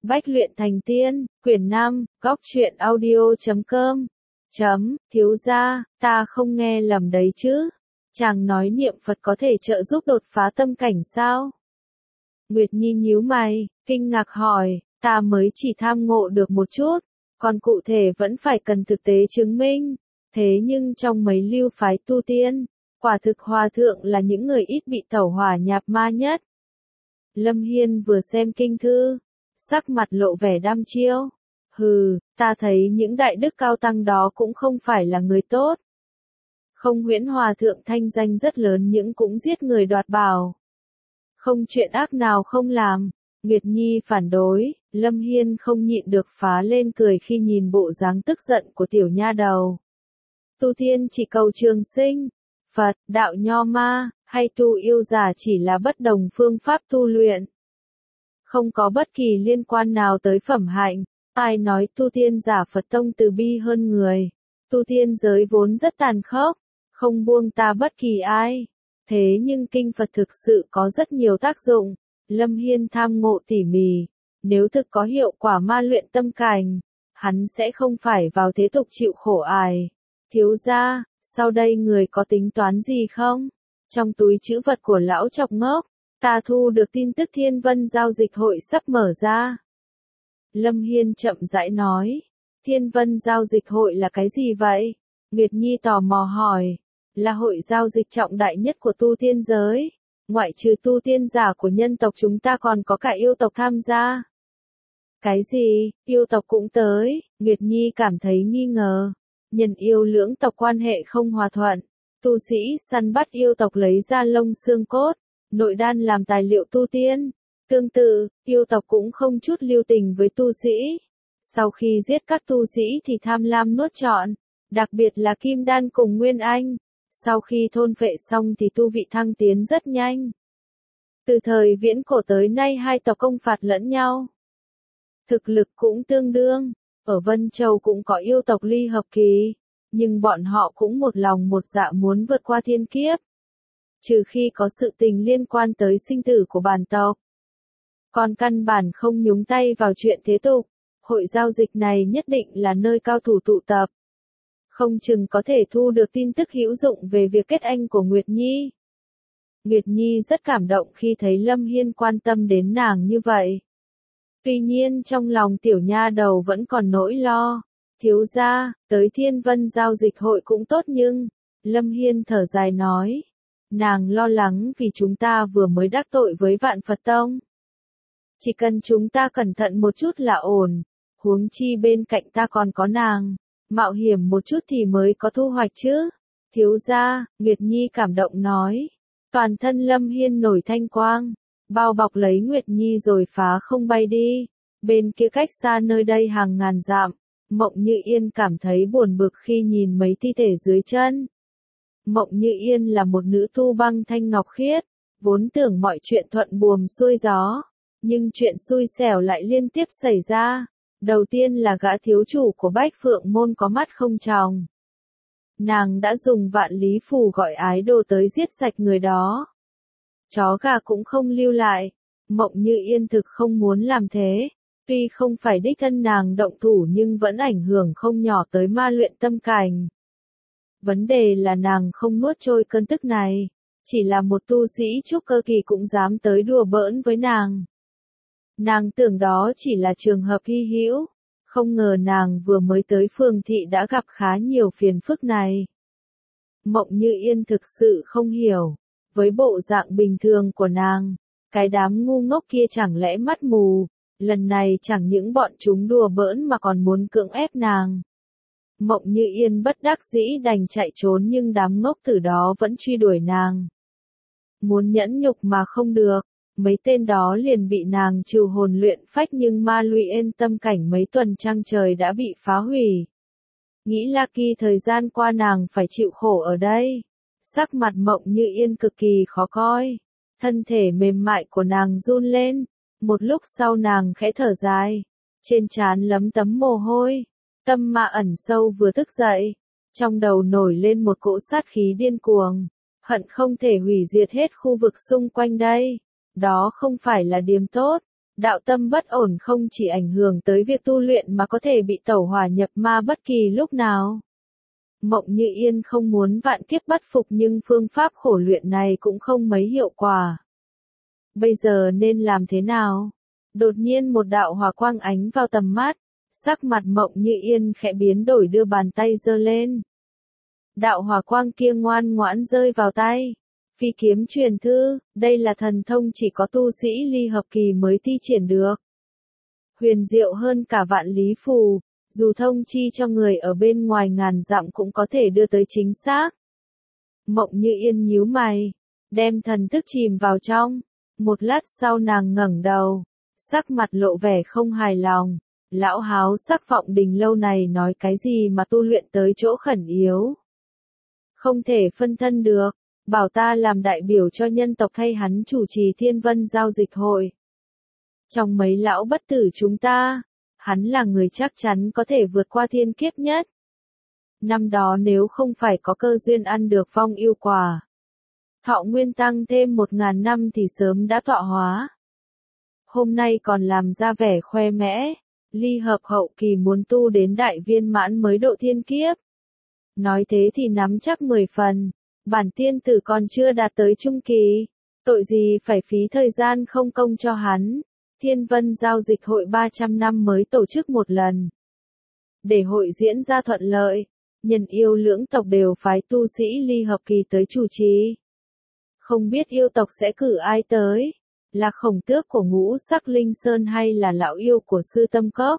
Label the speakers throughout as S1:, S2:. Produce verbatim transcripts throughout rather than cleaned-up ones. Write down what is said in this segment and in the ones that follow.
S1: Bách luyện thành tiên, quyển năm, góc truyện audio chấm com. Chấm, thiếu gia, ta không nghe lầm đấy chứ. Chàng nói niệm Phật có thể trợ giúp đột phá tâm cảnh sao? Nguyệt Nhi nhíu mày, kinh ngạc hỏi, ta mới chỉ tham ngộ được một chút, còn cụ thể vẫn phải cần thực tế chứng minh. Thế nhưng trong mấy lưu phái tu tiên, quả thực hòa thượng là những người ít bị tẩu hỏa nhập ma nhất. Lâm Hiên vừa xem kinh thư, sắc mặt lộ vẻ đăm chiêu. Hừ, ta thấy những đại đức cao tăng đó cũng không phải là người tốt. Không Huyễn hòa thượng thanh danh rất lớn nhưng cũng giết người đoạt bảo. Không chuyện ác nào không làm. Nguyệt Nhi phản đối, Lâm Hiên không nhịn được phá lên cười khi nhìn bộ dáng tức giận của tiểu nha đầu. Tu tiên chỉ cầu trường sinh, Phật, đạo nho ma, hay tu yêu giả chỉ là bất đồng phương pháp tu luyện. Không có bất kỳ liên quan nào tới phẩm hạnh. Ai nói tu tiên giả Phật tông từ bi hơn người. Tu tiên giới vốn rất tàn khốc, không buông ta bất kỳ ai. Thế nhưng kinh Phật thực sự có rất nhiều tác dụng. Lâm Hiên tham ngộ tỉ mỉ. Nếu thực có hiệu quả ma luyện tâm cảnh, hắn sẽ không phải vào thế tục chịu khổ ải. Thiếu gia, sau đây người có tính toán gì không? Trong túi trữ vật của lão chọc ngốc, ta thu được tin tức Thiên Vân giao dịch hội sắp mở ra. Lâm Hiên chậm rãi nói, Thiên Vân giao dịch hội là cái gì vậy? Nguyệt Nhi tò mò hỏi, là hội giao dịch trọng đại nhất của tu tiên giới. Ngoại trừ tu tiên giả của nhân tộc chúng ta còn có cả yêu tộc tham gia. Cái gì, yêu tộc cũng tới? Nguyệt Nhi cảm thấy nghi ngờ. Nhân yêu lưỡng tộc quan hệ không hòa thuận. Tu sĩ săn bắt yêu tộc lấy ra lông xương cốt, nội đan làm tài liệu tu tiên. Tương tự, yêu tộc cũng không chút lưu tình với tu sĩ. Sau khi giết các tu sĩ thì tham lam nuốt trọn, đặc biệt là kim đan cùng nguyên anh. Sau khi thôn phệ xong thì tu vị thăng tiến rất nhanh. Từ thời viễn cổ tới nay hai tộc công phạt lẫn nhau. Thực lực cũng tương đương, ở Vân Châu cũng có yêu tộc ly hợp kỳ, nhưng bọn họ cũng một lòng một dạ muốn vượt qua thiên kiếp. Trừ khi có sự tình liên quan tới sinh tử của bản tộc. Còn căn bản không nhúng tay vào chuyện thế tục, hội giao dịch này nhất định là nơi cao thủ tụ tập. Không chừng có thể thu được tin tức hữu dụng về việc kết anh của Nguyệt Nhi. Nguyệt Nhi rất cảm động khi thấy Lâm Hiên quan tâm đến nàng như vậy. Tuy nhiên trong lòng tiểu nha đầu vẫn còn nỗi lo. Thiếu gia, tới Thiên Vân giao dịch hội cũng tốt nhưng, Lâm Hiên thở dài nói. Nàng lo lắng vì chúng ta vừa mới đắc tội với Vạn Phật Tông. Chỉ cần chúng ta cẩn thận một chút là ổn, huống chi bên cạnh ta còn có nàng. Mạo hiểm một chút thì mới có thu hoạch chứ. Thiếu gia, Nguyệt Nhi cảm động nói. Toàn thân Lâm Hiên nổi thanh quang, bao bọc lấy Nguyệt Nhi rồi phá không bay đi. Bên kia cách xa nơi đây hàng ngàn dặm, Mộng Như Yên cảm thấy buồn bực khi nhìn mấy thi thể dưới chân. Mộng Như Yên là một nữ tu băng thanh ngọc khiết, vốn tưởng mọi chuyện thuận buồm xuôi gió, nhưng chuyện xui xẻo lại liên tiếp xảy ra. Đầu tiên là gã thiếu chủ của Bách Phượng Môn có mắt không tròng. Nàng đã dùng vạn lý phù gọi ái đồ tới giết sạch người đó. Chó gà cũng không lưu lại. Mộng Như Yên thực không muốn làm thế. Tuy không phải đích thân nàng động thủ nhưng vẫn ảnh hưởng không nhỏ tới ma luyện tâm cảnh. Vấn đề là nàng không nuốt trôi cơn tức này. Chỉ là một tu sĩ trúc cơ kỳ cũng dám tới đùa bỡn với nàng. Nàng tưởng đó chỉ là trường hợp hy hữu, không ngờ nàng vừa mới tới phường thị đã gặp khá nhiều phiền phức này. Mộng Như Yên thực sự không hiểu, với bộ dạng bình thường của nàng, cái đám ngu ngốc kia chẳng lẽ mắt mù, lần này chẳng những bọn chúng đùa bỡn mà còn muốn cưỡng ép nàng. Mộng Như Yên bất đắc dĩ đành chạy trốn nhưng đám ngốc tử đó vẫn truy đuổi nàng. Muốn nhẫn nhục mà không được. Mấy tên đó liền bị nàng trừ hồn luyện phách nhưng ma luyện tâm cảnh mấy tuần trăng trời đã bị phá hủy. Nghĩ là kỳ thời gian qua nàng phải chịu khổ ở đây. Sắc mặt Mộng Như Yên cực kỳ khó coi. Thân thể mềm mại của nàng run lên. Một lúc sau nàng khẽ thở dài. Trên trán lấm tấm mồ hôi. Tâm ma ẩn sâu vừa thức dậy. Trong đầu nổi lên một cỗ sát khí điên cuồng. Hận không thể hủy diệt hết khu vực xung quanh đây. Đó không phải là điểm tốt. Đạo tâm bất ổn không chỉ ảnh hưởng tới việc tu luyện mà có thể bị tẩu hỏa nhập ma bất kỳ lúc nào. Mộng Như Yên không muốn vạn kiếp bất phục nhưng phương pháp khổ luyện này cũng không mấy hiệu quả. Bây giờ nên làm thế nào? Đột nhiên một đạo hỏa quang ánh vào tầm mắt, sắc mặt Mộng Như Yên khẽ biến đổi đưa bàn tay giơ lên. Đạo hỏa quang kia ngoan ngoãn rơi vào tay. Phi kiếm truyền thư, đây là thần thông chỉ có tu sĩ ly hợp kỳ mới thi triển được. Huyền diệu hơn cả vạn lý phù, dù thông chi cho người ở bên ngoài ngàn dặm cũng có thể đưa tới chính xác. Mộng Như Yên nhíu mày, đem thần thức chìm vào trong. Một lát sau nàng ngẩng đầu, sắc mặt lộ vẻ không hài lòng. Lão háo sắc Vọng Đình lâu này nói cái gì mà tu luyện tới chỗ khẩn yếu. Không thể phân thân được, bảo ta làm đại biểu cho nhân tộc thay hắn chủ trì Thiên Vân giao dịch hội. Trong mấy lão bất tử chúng ta, hắn là người chắc chắn có thể vượt qua thiên kiếp nhất. Năm đó nếu không phải có cơ duyên ăn được phong yêu quả, thọ nguyên tăng thêm một ngàn năm thì sớm đã thọ hóa. Hôm nay còn làm ra vẻ khoe mẽ, ly hợp hậu kỳ muốn tu đến đại viên mãn mới độ thiên kiếp. Nói thế thì nắm chắc mười phần, bản tiên tử còn chưa đạt tới trung kỳ, tội gì phải phí thời gian không công cho hắn. Thiên Vân giao dịch hội ba trăm năm mới tổ chức một lần. Để hội diễn ra thuận lợi, nhân yêu lưỡng tộc đều phái tu sĩ ly hợp kỳ tới chủ trì. Không biết yêu tộc sẽ cử ai tới, là Khổng Tước của Ngũ Sắc Linh Sơn hay là lão yêu của Sư Tâm Cốc.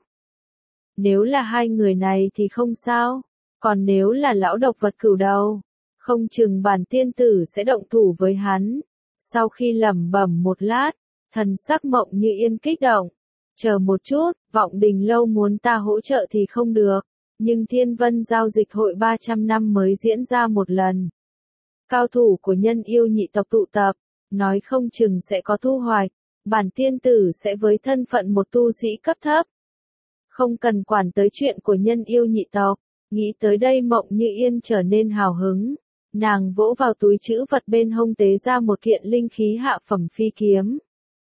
S1: Nếu là hai người này thì không sao, còn nếu là lão độc vật cửu đầu, không chừng bản tiên tử sẽ động thủ với hắn. Sau khi lẩm bẩm một lát, thần sắc Mộng Như Yên kích động. Chờ một chút, Vọng Đình lâu muốn ta hỗ trợ thì không được, nhưng Thiên Vân giao dịch hội ba trăm năm mới diễn ra một lần. Cao thủ của nhân yêu nhị tộc tụ tập, nói không chừng sẽ có thu hoạch, bản tiên tử sẽ với thân phận một tu sĩ cấp thấp. Không cần quản tới chuyện của nhân yêu nhị tộc, nghĩ tới đây Mộng Như Yên trở nên hào hứng. Nàng vỗ vào túi trữ vật bên hông tế ra một kiện linh khí hạ phẩm phi kiếm.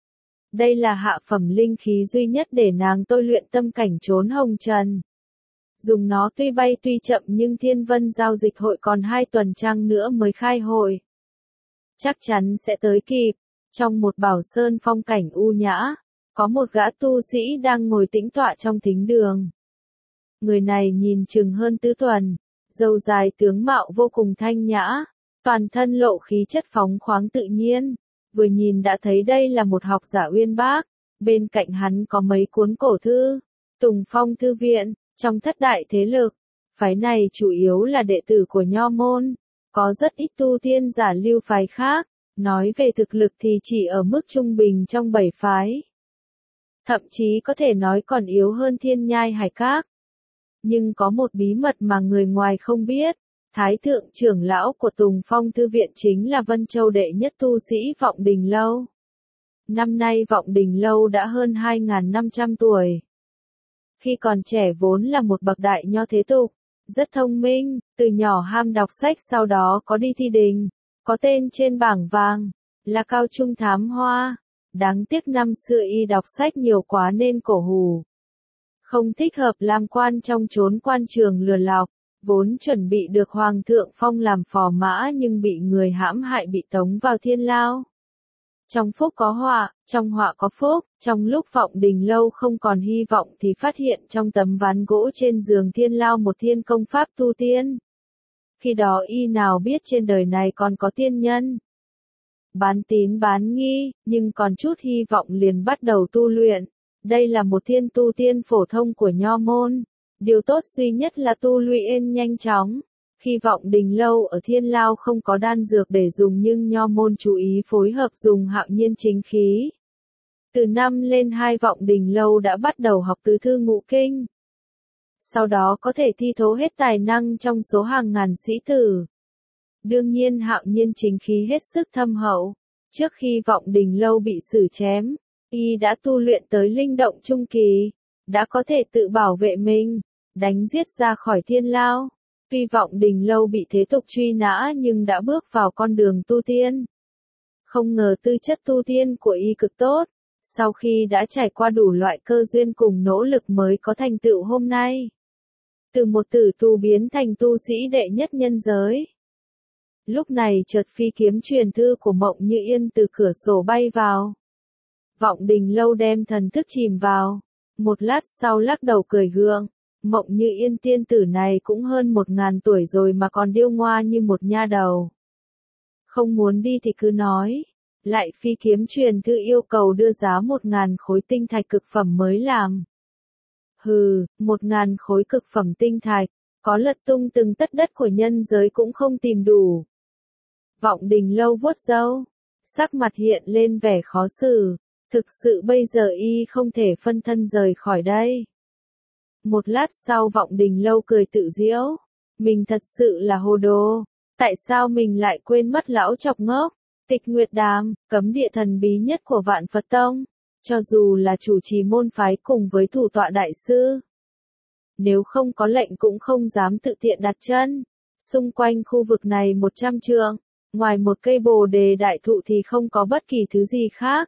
S1: Đây là hạ phẩm linh khí duy nhất để nàng tôi luyện tâm cảnh trốn hồng trần. Dùng nó tuy bay tuy chậm nhưng Thiên Vân giao dịch hội còn hai tuần trăng nữa mới khai hội. Chắc chắn sẽ tới kịp. Trong một bảo sơn phong cảnh u nhã, có một gã tu sĩ đang ngồi tĩnh tọa trong thính đường. Người này nhìn chừng hơn tứ tuần, râu dài tướng mạo vô cùng thanh nhã, toàn thân lộ khí chất phóng khoáng tự nhiên. Vừa nhìn đã thấy đây là một học giả uyên bác, bên cạnh hắn có mấy cuốn cổ thư, Tùng Phong Thư Viện, trong thất đại thế lực. Phái này chủ yếu là đệ tử của Nho Môn, có rất ít tu tiên giả lưu phái khác, nói về thực lực thì chỉ ở mức trung bình trong bảy phái. Thậm chí có thể nói còn yếu hơn Thiên Nhai Hải Các. Nhưng có một bí mật mà người ngoài không biết. Thái thượng trưởng lão của Tùng Phong Thư Viện chính là Vân Châu đệ nhất tu sĩ Vọng Đình Lâu. Năm nay Vọng Đình Lâu đã hơn hai nghìn năm trăm tuổi. Khi còn trẻ vốn là một bậc đại nho thế tục, rất thông minh, từ nhỏ ham đọc sách sau đó có đi thi đình, có tên trên bảng vàng, là cao trung thám hoa. Đáng tiếc năm xưa y đọc sách nhiều quá nên cổ hủ. Không thích hợp làm quan trong chốn quan trường lừa lọc. Vốn chuẩn bị được Hoàng thượng phong làm phò mã nhưng bị người hãm hại bị tống vào thiên lao. Trong phúc có họa, trong họa có phúc, trong lúc Vọng Đình Lâu không còn hy vọng thì phát hiện trong tấm ván gỗ trên giường thiên lao một thiên công pháp tu tiên. Khi đó y nào biết trên đời này còn có tiên nhân. Bán tín bán nghi, nhưng còn chút hy vọng liền bắt đầu tu luyện. Đây là một thiên tu tiên phổ thông của Nho Môn. Điều tốt duy nhất là tu luyện nhanh chóng. Khi Vọng Đình Lâu ở thiên lao không có đan dược để dùng nhưng Nho Môn chú ý phối hợp dùng Hạo Nhiên chính khí. Từ năm lên hai Vọng Đình Lâu đã bắt đầu học tứ thư ngũ kinh. Sau đó có thể thi thố hết tài năng trong số hàng ngàn sĩ tử. Đương nhiên Hạo Nhiên chính khí hết sức thâm hậu. Trước khi Vọng Đình Lâu bị xử chém, y đã tu luyện tới linh động trung kỳ, đã có thể tự bảo vệ mình, đánh giết ra khỏi thiên lao. Tuy Vọng Đình Lâu bị thế tục truy nã nhưng đã bước vào con đường tu tiên. Không ngờ tư chất tu tiên của y cực tốt, Sau khi đã trải qua đủ loại cơ duyên cùng nỗ lực mới có thành tựu hôm nay. Từ một tử tu biến thành tu sĩ đệ nhất nhân giới. Lúc này chợt phi kiếm truyền thư của Mộng Như Yên từ cửa sổ bay vào. Vọng Đình Lâu đem thần thức chìm vào. Một lát sau lắc đầu cười gượng. Mộng Như Yên tiên tử này cũng hơn một ngàn tuổi rồi mà còn điêu ngoa như một nha đầu. Không muốn đi thì cứ nói. Lại phi kiếm truyền thư yêu cầu đưa giá một ngàn khối tinh thạch cực phẩm mới làm. Hừ, một ngàn khối cực phẩm tinh thạch, có lật tung từng tất đất của nhân giới cũng không tìm đủ. Vọng Đình Lâu vuốt râu, sắc mặt hiện lên vẻ khó xử, thực sự bây giờ y không thể phân thân rời khỏi đây. Một lát sau Vọng Đình Lâu cười tự giễu, mình thật sự là hồ đồ, tại sao mình lại quên mất lão chọc ngốc, Tịch Nguyệt Đàm, cấm địa thần bí nhất của Vạn Phật Tông, cho dù là chủ trì môn phái cùng với thủ tọa đại sư. Nếu không có lệnh cũng không dám tự tiện đặt chân, xung quanh khu vực này một trăm trượng, ngoài một cây bồ đề đại thụ thì không có bất kỳ thứ gì khác.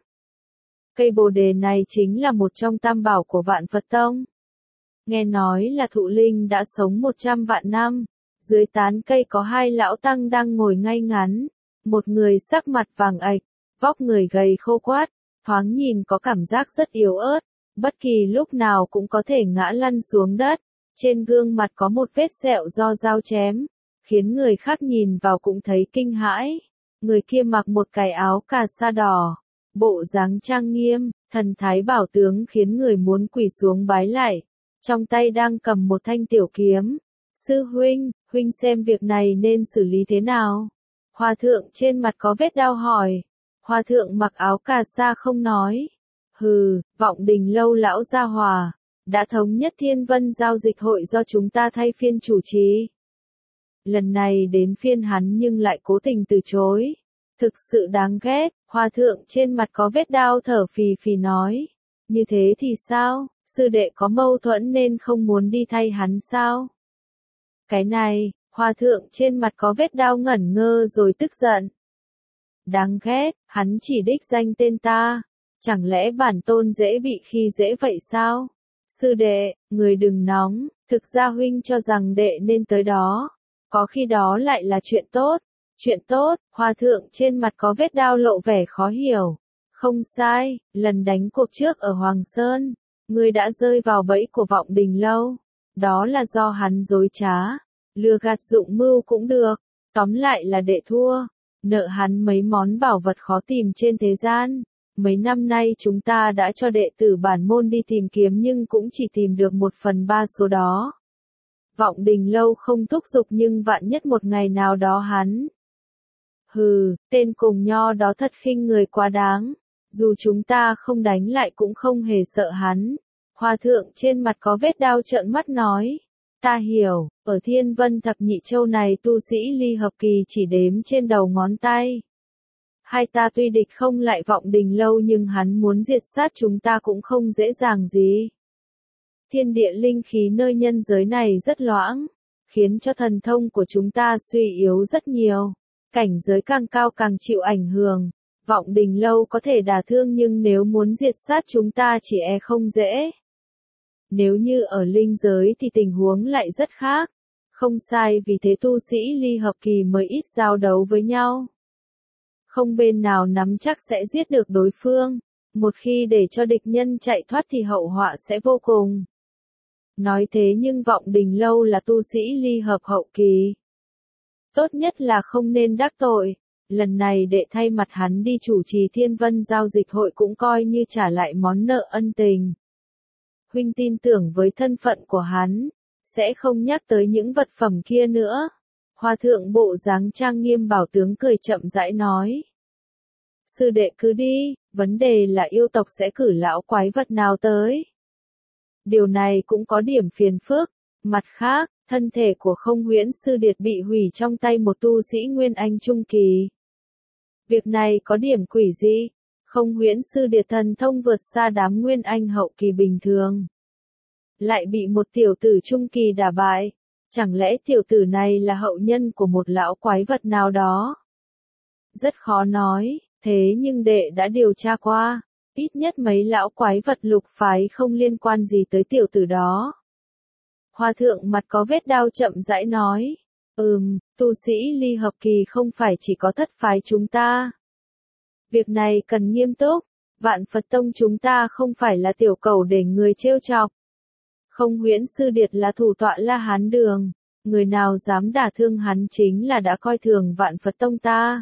S1: Cây bồ đề này chính là một trong tam bảo của Vạn Phật Tông. Nghe nói là thụ linh đã sống một trăm vạn năm, dưới tán cây có hai lão tăng đang ngồi ngay ngắn, một người sắc mặt vàng ạch, vóc người gầy khô quát, thoáng nhìn có cảm giác rất yếu ớt, bất kỳ lúc nào cũng có thể ngã lăn xuống đất, trên gương mặt có một vết sẹo do dao chém, khiến người khác nhìn vào cũng thấy kinh hãi. Người kia mặc một cái áo cà sa đỏ, bộ dáng trang nghiêm, thần thái bảo tướng khiến người muốn quỳ xuống bái lạy, trong tay đang cầm một thanh tiểu kiếm. Sư huynh, huynh xem việc này nên xử lý thế nào? Hòa thượng trên mặt có vết đau hỏi. Hòa thượng mặc áo cà sa không nói. Hừ, Vọng Đình Lâu lão gia hòa, đã thống nhất Thiên Vân giao dịch hội do chúng ta thay phiên chủ trì. Lần này đến phiên hắn nhưng lại cố tình từ chối. Thực sự đáng ghét, hòa thượng trên mặt có vết đau thở phì phì nói. Như thế thì sao, sư đệ có mâu thuẫn nên không muốn đi thay hắn sao? Cái này, hòa thượng trên mặt có vết đau ngẩn ngơ rồi tức giận. Đáng ghét, hắn chỉ đích danh tên ta. Chẳng lẽ bản tôn dễ bị khi dễ vậy sao? Sư đệ, người đừng nóng, thực ra huynh cho rằng đệ nên tới đó. Có khi đó lại là chuyện tốt. Chuyện tốt, hòa thượng trên mặt có vết đau lộ vẻ khó hiểu. Không sai, lần đánh cuộc trước ở Hoàng Sơn, ngươi đã rơi vào bẫy của Vọng Đình Lâu. Đó là do hắn dối trá, lừa gạt dụng mưu cũng được. Tóm lại là đệ thua, nợ hắn mấy món bảo vật khó tìm trên thế gian. Mấy năm nay chúng ta đã cho đệ tử bản môn đi tìm kiếm nhưng cũng chỉ tìm được một phần ba số đó. Vọng Đình Lâu không thúc giục nhưng vạn nhất một ngày nào đó hắn. Hừ, tên cùng nho đó thật khinh người quá đáng. Dù chúng ta không đánh lại cũng không hề sợ hắn. Hòa thượng trên mặt có vết đau trợn mắt nói. Ta hiểu, ở Thiên Vân Thập Nhị Châu này tu sĩ ly hợp kỳ chỉ đếm trên đầu ngón tay. Hai ta tuy địch không lại Vọng Đình Lâu nhưng hắn muốn diệt sát chúng ta cũng không dễ dàng gì. Thiên địa linh khí nơi nhân giới này rất loãng, khiến cho thần thông của chúng ta suy yếu rất nhiều. Cảnh giới càng cao càng chịu ảnh hưởng. Vọng Đình Lâu có thể đả thương nhưng nếu muốn diệt sát chúng ta chỉ e không dễ. Nếu như ở linh giới thì tình huống lại rất khác. Không sai, vì thế tu sĩ ly hợp kỳ mới ít giao đấu với nhau. Không bên nào nắm chắc sẽ giết được đối phương. Một khi để cho địch nhân chạy thoát thì hậu họa sẽ vô cùng. Nói thế nhưng Vọng Đình Lâu là tu sĩ ly hợp hậu kỳ. Tốt nhất là không nên đắc tội. Lần này đệ thay mặt hắn đi chủ trì Thiên Vân giao dịch hội cũng coi như trả lại món nợ ân tình. Huynh tin tưởng với thân phận của hắn, sẽ không nhắc tới những vật phẩm kia nữa. Hòa thượng bộ dáng trang nghiêm bảo tướng cười chậm rãi nói. Sư đệ cứ đi, vấn đề là yêu tộc sẽ cử lão quái vật nào tới. Điều này cũng có điểm phiền phức. Mặt khác, thân thể của Không Huyễn Sư Điệt bị hủy trong tay một tu sĩ Nguyên Anh Trung Kỳ. Việc này có điểm quỷ dị. Không Huyễn Sư Điệt thần thông vượt xa đám Nguyên Anh hậu kỳ bình thường. Lại bị một tiểu tử Trung Kỳ đả bại. Chẳng lẽ tiểu tử này là hậu nhân của một lão quái vật nào đó? Rất khó nói, thế nhưng đệ đã điều tra qua. ít nhất mấy lão quái vật lục phái không liên quan gì tới tiểu tử đó. Hòa thượng mặt có vết đao chậm rãi nói, ừm, tu sĩ ly hợp kỳ không phải chỉ có thất phái chúng ta. Việc này cần nghiêm túc, Vạn Phật Tông chúng ta không phải là tiểu cẩu để người trêu chọc. Không huyễn sư điệt là thủ tọa La Hán Đường, người nào dám đả thương hắn chính là đã coi thường Vạn Phật Tông ta.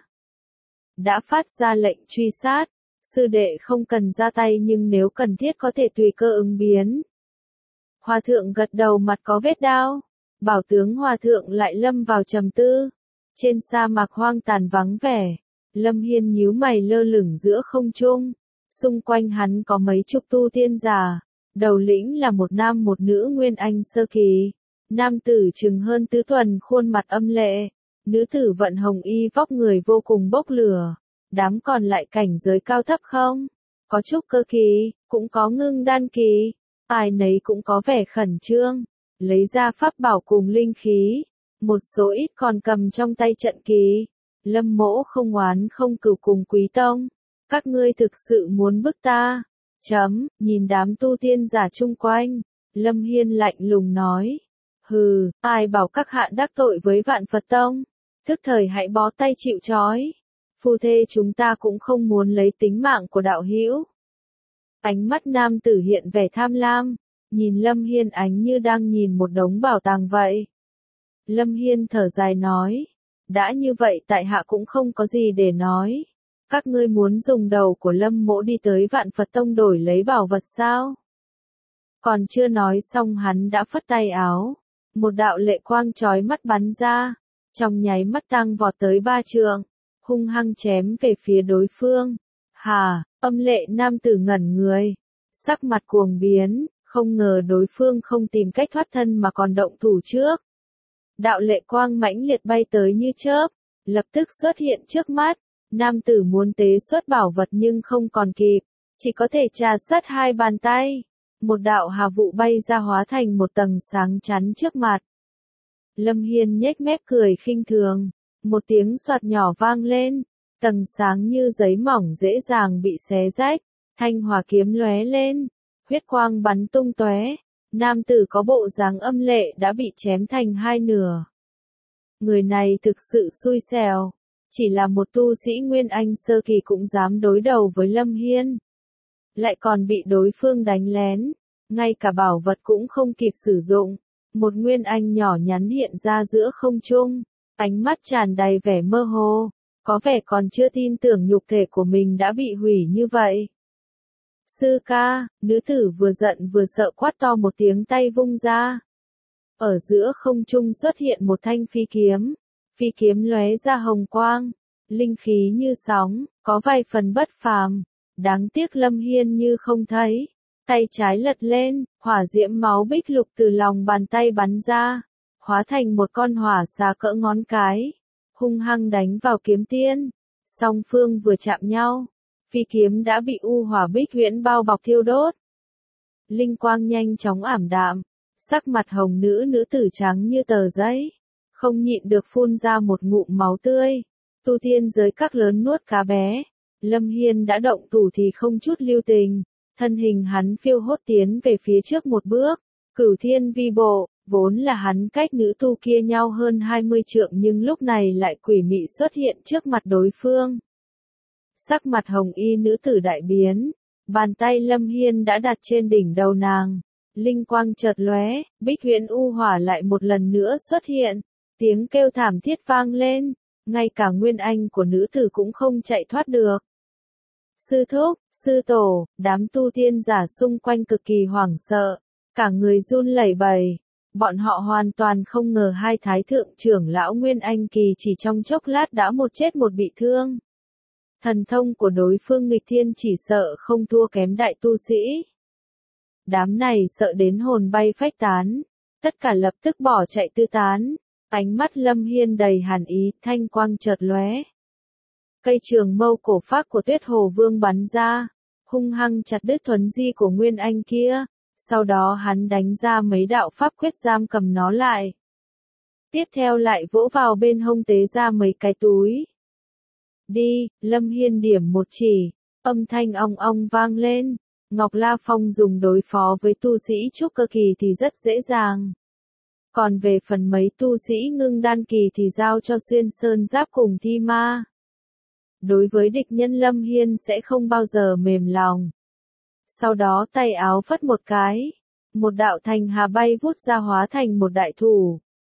S1: Đã phát ra lệnh truy sát, sư đệ không cần ra tay nhưng nếu cần thiết có thể tùy cơ ứng biến. Hòa thượng gật đầu mặt có vết đao, bảo tướng hòa thượng lại lâm vào trầm tư. Trên sa mạc hoang tàn vắng vẻ, Lâm Hiên nhíu mày lơ lửng giữa không trung, xung quanh hắn có mấy chục tu tiên giả, đầu lĩnh là một nam một nữ nguyên anh sơ kỳ, nam tử chừng hơn tứ tuần khuôn mặt âm lệ, nữ tử vận hồng y vóc người vô cùng bốc lửa, đám còn lại cảnh giới cao thấp không, có trúc cơ kỳ, cũng có ngưng đan kỳ, ai nấy cũng có vẻ khẩn trương, lấy ra pháp bảo cùng linh khí, một số ít còn cầm trong tay trận kỳ. Lâm Mỗ không oán không cừu cùng Quý Tông, các ngươi thực sự muốn bức ta. Chấm, nhìn đám tu tiên giả chung quanh, Lâm Hiên lạnh lùng nói, hừ, ai bảo các hạ đắc tội với Vạn Phật Tông, thức thời hãy bó tay chịu trói. Phu thê chúng ta cũng không muốn lấy tính mạng của đạo hữu. Ánh mắt nam tử hiện vẻ tham lam, nhìn Lâm Hiên ánh như đang nhìn một đống bảo tàng vậy. Lâm Hiên thở dài nói, đã như vậy tại hạ cũng không có gì để nói. Các ngươi muốn dùng đầu của Lâm Mỗ đi tới Vạn Phật Tông đổi lấy bảo vật sao? Còn chưa nói xong hắn đã phất tay áo. Một đạo lệ quang chói mắt bắn ra. Trong nháy mắt tăng vọt tới ba trượng. Hung hăng chém về phía đối phương. Hà, âm lệ nam tử ngẩn người. Sắc mặt cuồng biến, không ngờ đối phương không tìm cách thoát thân mà còn động thủ trước. Đạo lệ quang mãnh liệt bay tới như chớp, lập tức xuất hiện trước mắt. Nam tử muốn tế xuất bảo vật nhưng không còn kịp, chỉ có thể trà sát hai bàn tay. Một đạo hà vụ bay ra hóa thành một tầng sáng chắn trước mặt. Lâm Hiên nhếch mép cười khinh thường, một tiếng xoạt nhỏ vang lên, tầng sáng như giấy mỏng dễ dàng bị xé rách, thanh hỏa kiếm lóe lên, huyết quang bắn tung tóe. Nam tử có bộ dáng âm lệ đã bị chém thành hai nửa. Người này thực sự xui xẻo, chỉ là một tu sĩ Nguyên Anh sơ kỳ cũng dám đối đầu với Lâm Hiên. Lại còn bị đối phương đánh lén, ngay cả bảo vật cũng không kịp sử dụng. Một Nguyên Anh nhỏ nhắn hiện ra giữa không trung, ánh mắt tràn đầy vẻ mơ hồ, có vẻ còn chưa tin tưởng nhục thể của mình đã bị hủy như vậy. Sư ca, nữ tử vừa giận vừa sợ quát to một tiếng tay vung ra. Ở giữa không trung xuất hiện một thanh phi kiếm, phi kiếm lóe ra hồng quang, linh khí như sóng, có vài phần bất phàm. Đáng tiếc Lâm Hiên như không thấy, tay trái lật lên, hỏa diễm máu bích lục từ lòng bàn tay bắn ra, hóa thành một con hỏa xà cỡ ngón cái, hung hăng đánh vào kiếm tiên. Song phương vừa chạm nhau, phi kiếm đã bị u hỏa bích huyễn bao bọc thiêu đốt. Linh quang nhanh chóng ảm đạm, sắc mặt hồng nữ nữ tử trắng như tờ giấy, không nhịn được phun ra một ngụm máu tươi. Tu tiên giới các lớn nuốt cá bé, Lâm Hiên đã động thủ thì không chút lưu tình, thân hình hắn phiêu hốt tiến về phía trước một bước, cửu thiên vi bộ, vốn là hắn cách nữ tu kia nhau hơn hai mươi trượng nhưng lúc này lại quỷ mị xuất hiện trước mặt đối phương. Sắc mặt hồng y nữ tử đại biến, bàn tay Lâm Hiên đã đặt trên đỉnh đầu nàng, linh quang chợt lóe, bích huyễn u hỏa lại một lần nữa xuất hiện, tiếng kêu thảm thiết vang lên, ngay cả Nguyên Anh của nữ tử cũng không chạy thoát được. Sư thúc, sư tổ, đám tu tiên giả xung quanh cực kỳ hoảng sợ, cả người run lẩy bẩy, bọn họ hoàn toàn không ngờ hai thái thượng trưởng lão Nguyên Anh kỳ chỉ trong chốc lát đã một chết một bị thương. Thần thông của đối phương nghịch thiên chỉ sợ không thua kém đại tu sĩ. Đám này sợ đến hồn bay phách tán, tất cả lập tức bỏ chạy tứ tán, ánh mắt Lâm Hiên đầy hàn ý, thanh quang chợt lóe. Cây trường mâu cổ phác của Tuyết Hồ Vương bắn ra, hung hăng chặt đứt thuấn di của Nguyên Anh kia, sau đó hắn đánh ra mấy đạo pháp quyết giam cầm nó lại. Tiếp theo lại vỗ vào bên hông tế ra mấy cái túi. Đi, Lâm Hiên điểm một chỉ, Âm thanh ong ong vang lên. Ngọc La Phong dùng đối phó với tu sĩ trúc cơ kỳ thì rất dễ dàng. Còn về phần mấy tu sĩ ngưng đan kỳ thì giao cho Xuyên Sơn Giáp cùng Thi Ma. Đối với địch nhân Lâm Hiên sẽ không bao giờ mềm lòng. Sau đó tay áo phất một cái, một đạo thành hà bay vút ra hóa thành một đại thủ.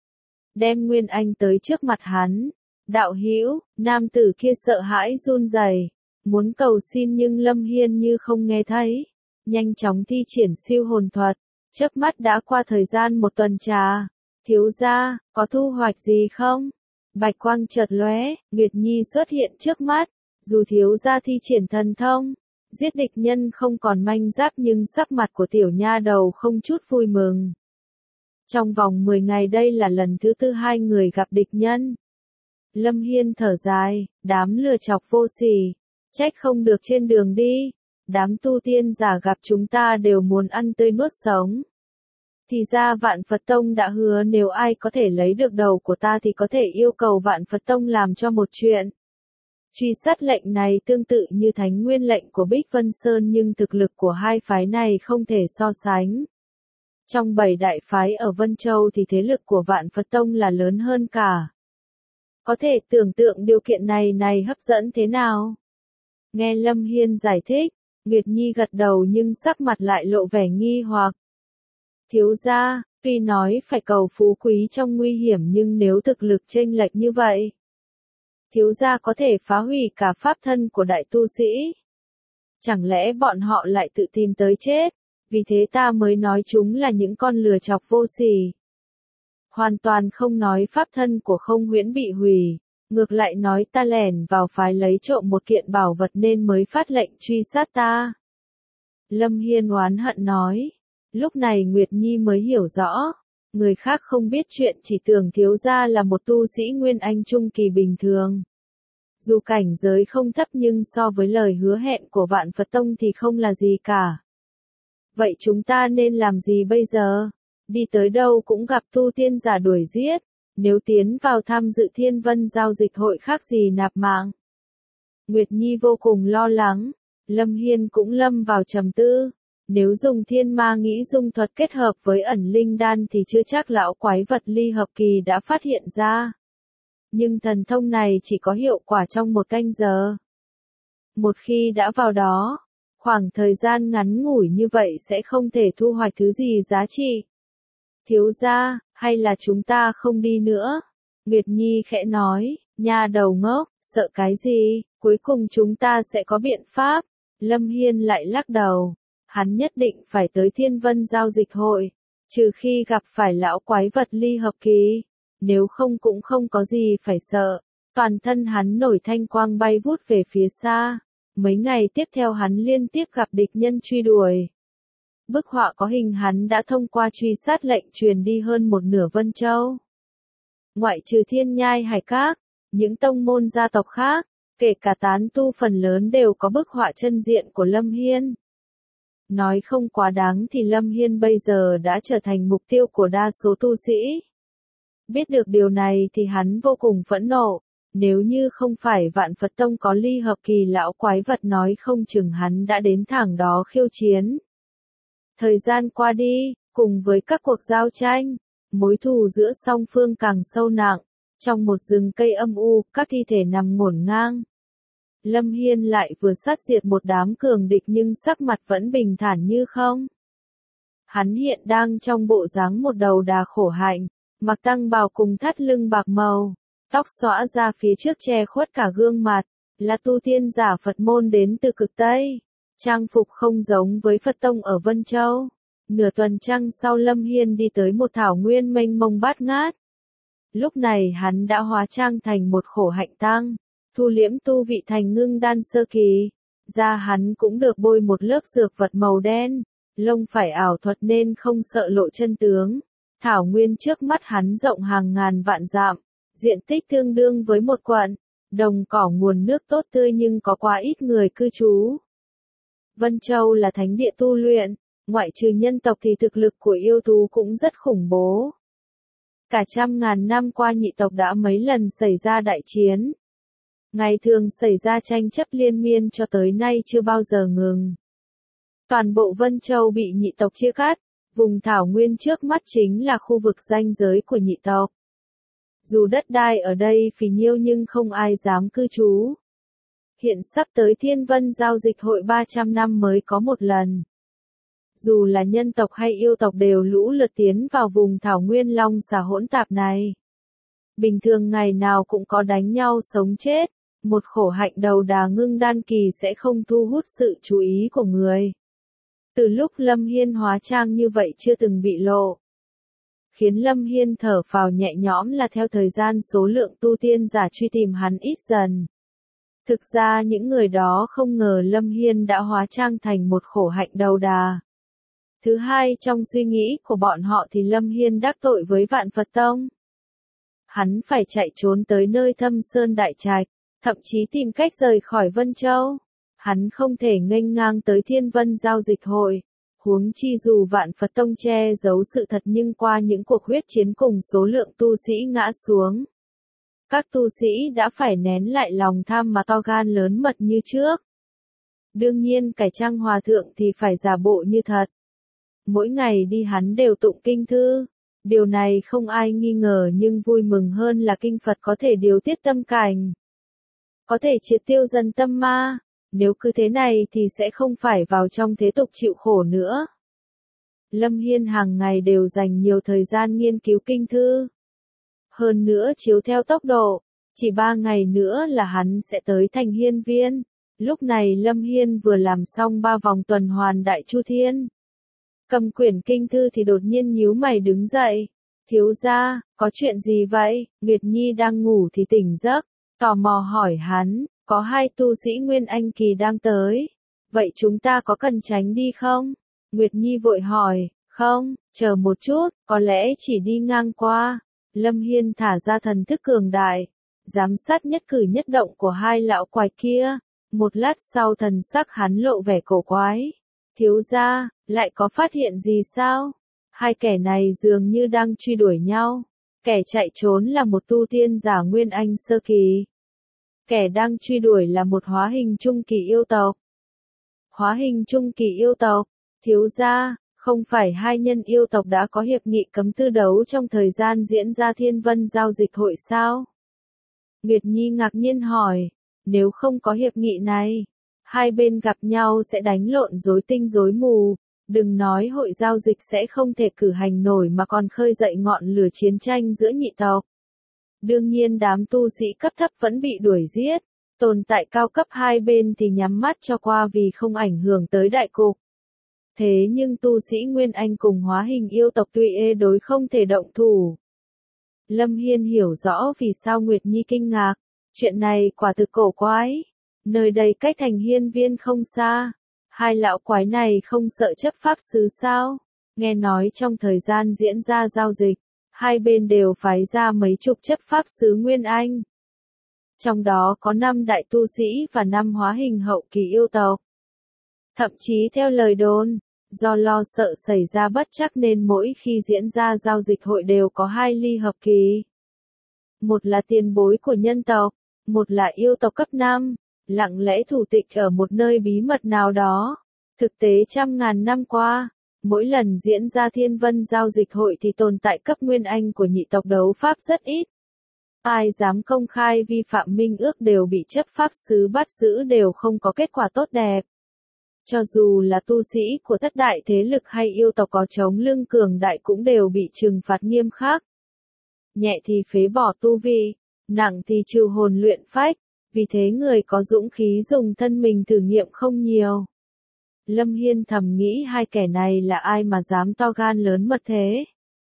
S1: Đem Nguyên Anh tới trước mặt hắn. Đạo hữu, nam tử kia sợ hãi run rẩy, muốn cầu xin nhưng Lâm Hiên như không nghe thấy. Nhanh chóng thi triển siêu hồn thuật, chớp mắt đã qua thời gian một tuần trà. Thiếu gia, có thu hoạch gì không? Bạch quang chợt lóe, Nguyệt Nhi xuất hiện trước mắt. Dù thiếu gia thi triển thần thông, giết địch nhân không còn manh giáp nhưng sắc mặt của tiểu nha đầu không chút vui mừng. Trong vòng mười ngày đây là lần thứ tư hai người gặp địch nhân. Lâm Hiên thở dài, đám lừa chọc vô sỉ, trách không được trên đường đi. Đám tu tiên giả gặp chúng ta đều muốn ăn tươi nuốt sống. Thì ra Vạn Phật Tông đã hứa nếu ai có thể lấy được đầu của ta thì có thể yêu cầu Vạn Phật Tông làm cho một chuyện. Truy sát lệnh này tương tự như Thánh Nguyên lệnh của Bích Vân Sơn nhưng thực lực của hai phái này không thể so sánh. Trong bảy đại phái ở Vân Châu thì thế lực của Vạn Phật Tông là lớn hơn cả. Có thể tưởng tượng điều kiện này này hấp dẫn thế nào? Nghe Lâm Hiên giải thích, Nguyệt Nhi gật đầu nhưng sắc mặt lại lộ vẻ nghi hoặc. Thiếu gia, tuy nói phải cầu phú quý trong nguy hiểm nhưng nếu thực lực chênh lệch như vậy, thiếu gia có thể phá hủy cả pháp thân của đại tu sĩ. Chẳng lẽ bọn họ lại tự tìm tới chết, vì thế ta mới nói chúng là những con lừa chọc vô sỉ. Hoàn toàn không nói pháp thân của Không Huyễn bị hủy, ngược lại nói ta lẻn vào phái lấy trộm một kiện bảo vật nên mới phát lệnh truy sát ta. Lâm Hiên oán hận nói. Lúc này Nguyệt Nhi mới hiểu rõ, người khác không biết chuyện chỉ tưởng thiếu gia là một tu sĩ Nguyên Anh trung kỳ bình thường. Dù cảnh giới không thấp nhưng so với lời hứa hẹn của Vạn Phật Tông thì không là gì cả. Vậy chúng ta nên làm gì bây giờ? Đi tới đâu cũng gặp tu tiên giả đuổi giết, nếu tiến vào tham dự Thiên Vân giao dịch hội khác gì nạp mạng. Nguyệt Nhi vô cùng lo lắng, Lâm Hiên cũng lâm vào trầm tư. Nếu dùng thiên ma nghĩ dung thuật kết hợp với ẩn linh đan thì chưa chắc lão quái vật ly hợp kỳ đã phát hiện ra. Nhưng thần thông này chỉ có hiệu quả trong một canh giờ. Một khi đã vào đó, khoảng thời gian ngắn ngủi như vậy sẽ không thể thu hoạch thứ gì giá trị. Thiếu gia, hay là chúng ta không đi nữa? Nguyệt Nhi khẽ nói, nha đầu ngốc, sợ cái gì, cuối cùng chúng ta sẽ có biện pháp. Lâm Hiên lại lắc đầu. Hắn nhất định phải tới Thiên Vân giao dịch hội, trừ khi gặp phải lão quái vật ly hợp kỳ, nếu không cũng không có gì phải sợ. Toàn thân hắn nổi thanh quang bay vút về phía xa, mấy ngày tiếp theo hắn liên tiếp gặp địch nhân truy đuổi. Bức họa có hình hắn đã thông qua truy sát lệnh truyền đi hơn một nửa Vân Châu. Ngoại trừ Thiên Nhai Hải Các, những tông môn gia tộc khác, kể cả tán tu phần lớn đều có bức họa chân diện của Lâm Hiên. Nói không quá đáng thì Lâm Hiên bây giờ đã trở thành mục tiêu của đa số tu sĩ. Biết được điều này thì hắn vô cùng phẫn nộ, nếu như không phải Vạn Phật Tông có ly hợp kỳ lão quái vật nói không chừng hắn đã đến thẳng đó khiêu chiến. Thời gian qua đi, cùng với các cuộc giao tranh, mối thù giữa song phương càng sâu nặng, trong một rừng cây âm u, các thi thể nằm ngổn ngang. Lâm Hiên lại vừa sát diệt một đám cường địch nhưng sắc mặt vẫn bình thản như không. Hắn hiện đang trong bộ dáng một đầu đà khổ hạnh, mặc tăng bào cùng thắt lưng bạc màu, tóc xõa ra phía trước che khuất cả gương mặt, là tu tiên giả Phật môn đến từ cực Tây. Trang phục không giống với Phật Tông ở Vân Châu. Nửa tuần trăng sau Lâm Hiên đi tới một thảo nguyên mênh mông bát ngát. Lúc này hắn đã hóa trang thành một khổ hạnh tăng, thu liễm tu vị thành ngưng đan sơ kỳ. Da hắn cũng được bôi một lớp dược vật màu đen, lông phải ảo thuật nên không sợ lộ chân tướng. Thảo nguyên trước mắt hắn rộng hàng ngàn vạn dặm, diện tích tương đương với một quận, đồng cỏ nguồn nước tốt tươi nhưng có quá ít người cư trú. Vân Châu là thánh địa tu luyện, ngoại trừ nhân tộc thì thực lực của yêu thú cũng rất khủng bố. Cả trăm ngàn năm qua nhị tộc đã mấy lần xảy ra đại chiến. Ngày thường xảy ra tranh chấp liên miên cho tới nay chưa bao giờ ngừng. Toàn bộ Vân Châu bị nhị tộc chia cắt, vùng thảo nguyên trước mắt chính là khu vực ranh giới của nhị tộc. Dù đất đai ở đây phì nhiêu nhưng không ai dám cư trú. Hiện sắp tới Thiên Vân giao dịch hội ba trăm năm mới có một lần. Dù là nhân tộc hay yêu tộc đều lũ lượt tiến vào vùng thảo nguyên long xà hỗn tạp này. Bình thường ngày nào cũng có đánh nhau sống chết, một khổ hạnh đầu đà ngưng đan kỳ sẽ không thu hút sự chú ý của người. Từ lúc Lâm Hiên hóa trang như vậy chưa từng bị lộ. Khiến Lâm Hiên thở phào nhẹ nhõm là theo thời gian số lượng tu tiên giả truy tìm hắn ít dần. Thực ra những người đó không ngờ Lâm Hiên đã hóa trang thành một khổ hạnh đầu đà. Thứ hai, trong suy nghĩ của bọn họ thì Lâm Hiên đắc tội với Vạn Phật Tông. Hắn phải chạy trốn tới nơi Thâm Sơn Đại Trạch, thậm chí tìm cách rời khỏi Vân Châu. Hắn không thể nghênh ngang tới Thiên Vân giao dịch hội. Huống chi dù Vạn Phật Tông che giấu sự thật nhưng qua những cuộc huyết chiến cùng số lượng tu sĩ ngã xuống. Các tu sĩ đã phải nén lại lòng tham mà to gan lớn mật như trước. Đương nhiên cải trang hòa thượng thì phải giả bộ như thật. Mỗi ngày đi hắn đều tụng kinh thư. Điều này không ai nghi ngờ nhưng vui mừng hơn là kinh Phật có thể điều tiết tâm cảnh. Có thể triệt tiêu dần tâm ma. Nếu cứ thế này thì sẽ không phải vào trong thế tục chịu khổ nữa. Lâm Hiên hàng ngày đều dành nhiều thời gian nghiên cứu kinh thư. Hơn nữa chiếu theo tốc độ, chỉ ba ngày nữa là hắn sẽ tới thành Hiên Viên. Lúc này Lâm Hiên vừa làm xong ba vòng tuần hoàn Đại Chu Thiên. Cầm quyển kinh thư thì đột nhiên nhíu mày đứng dậy. Thiếu gia, có chuyện gì vậy? Nguyệt Nhi đang ngủ thì tỉnh giấc, tò mò hỏi hắn, có hai tu sĩ Nguyên Anh Kỳ đang tới. Vậy chúng ta có cần tránh đi không? Nguyệt Nhi vội hỏi, không, chờ một chút, có lẽ chỉ đi ngang qua. Lâm Hiên thả ra thần thức cường đại, giám sát nhất cử nhất động của hai lão quái kia. Một lát sau thần sắc hắn lộ vẻ cổ quái. Thiếu gia, lại có phát hiện gì sao? Hai kẻ này dường như đang truy đuổi nhau. Kẻ chạy trốn là một tu tiên giả Nguyên Anh sơ kỳ. Kẻ đang truy đuổi là một hóa hình trung kỳ yêu tộc. Hóa hình trung kỳ yêu tộc, thiếu gia, không phải hai nhân yêu tộc đã có hiệp nghị cấm tư đấu trong thời gian diễn ra Thiên Vân giao dịch hội sao? Nguyệt Nhi ngạc nhiên hỏi, nếu không có hiệp nghị này, hai bên gặp nhau sẽ đánh lộn rối tinh rối mù, đừng nói hội giao dịch sẽ không thể cử hành nổi mà còn khơi dậy ngọn lửa chiến tranh giữa nhị tộc. Đương nhiên đám tu sĩ cấp thấp vẫn bị đuổi giết, tồn tại cao cấp hai bên thì nhắm mắt cho qua vì không ảnh hưởng tới đại cục. Thế nhưng tu sĩ Nguyên Anh cùng hóa hình yêu tộc tuy ê đối không thể động thủ. Lâm Hiên hiểu rõ vì sao Nguyệt Nhi kinh ngạc, chuyện này quả thực cổ quái. Nơi đây cách thành Hiên Viên không xa, hai lão quái này không sợ chấp pháp sứ sao? Nghe nói trong thời gian diễn ra giao dịch, hai bên đều phái ra mấy chục chấp pháp sứ Nguyên Anh. Trong đó có năm đại tu sĩ và năm hóa hình hậu kỳ yêu tộc. Thậm chí theo lời đồn, do lo sợ xảy ra bất trắc nên mỗi khi diễn ra giao dịch hội đều có hai ly hợp kỳ. Một là tiền bối của nhân tộc, một là yêu tộc cấp năm, lặng lẽ thủ tịch ở một nơi bí mật nào đó. Thực tế trăm ngàn năm qua, mỗi lần diễn ra Thiên Vân giao dịch hội thì tồn tại cấp Nguyên Anh của nhị tộc đấu pháp rất ít. Ai dám công khai vi phạm minh ước đều bị chấp pháp sứ bắt giữ đều không có kết quả tốt đẹp. Cho dù là tu sĩ của thất đại thế lực hay yêu tộc có chống lưng cường đại cũng đều bị trừng phạt nghiêm khắc. Nhẹ thì phế bỏ tu vi, nặng thì trừ hồn luyện phách, vì thế người có dũng khí dùng thân mình thử nghiệm không nhiều. Lâm Hiên thầm nghĩ hai kẻ này là ai mà dám to gan lớn mật thế.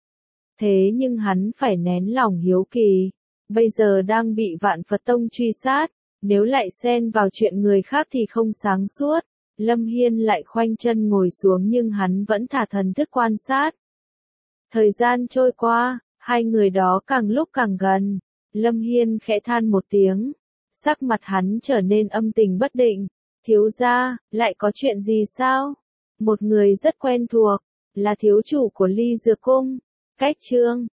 S1: Thế nhưng hắn phải nén lòng hiếu kỳ, bây giờ đang bị Vạn Phật Tông truy sát, nếu lại xen vào chuyện người khác thì không sáng suốt. Lâm Hiên lại khoanh chân ngồi xuống nhưng hắn vẫn thả thần thức quan sát. Thời gian trôi qua, hai người đó càng lúc càng gần. Lâm Hiên khẽ than một tiếng. Sắc mặt hắn trở nên âm tình bất định. Thiếu gia, lại có chuyện gì sao? Một người rất quen thuộc, là thiếu chủ của Ly Dược Cung. Cách chương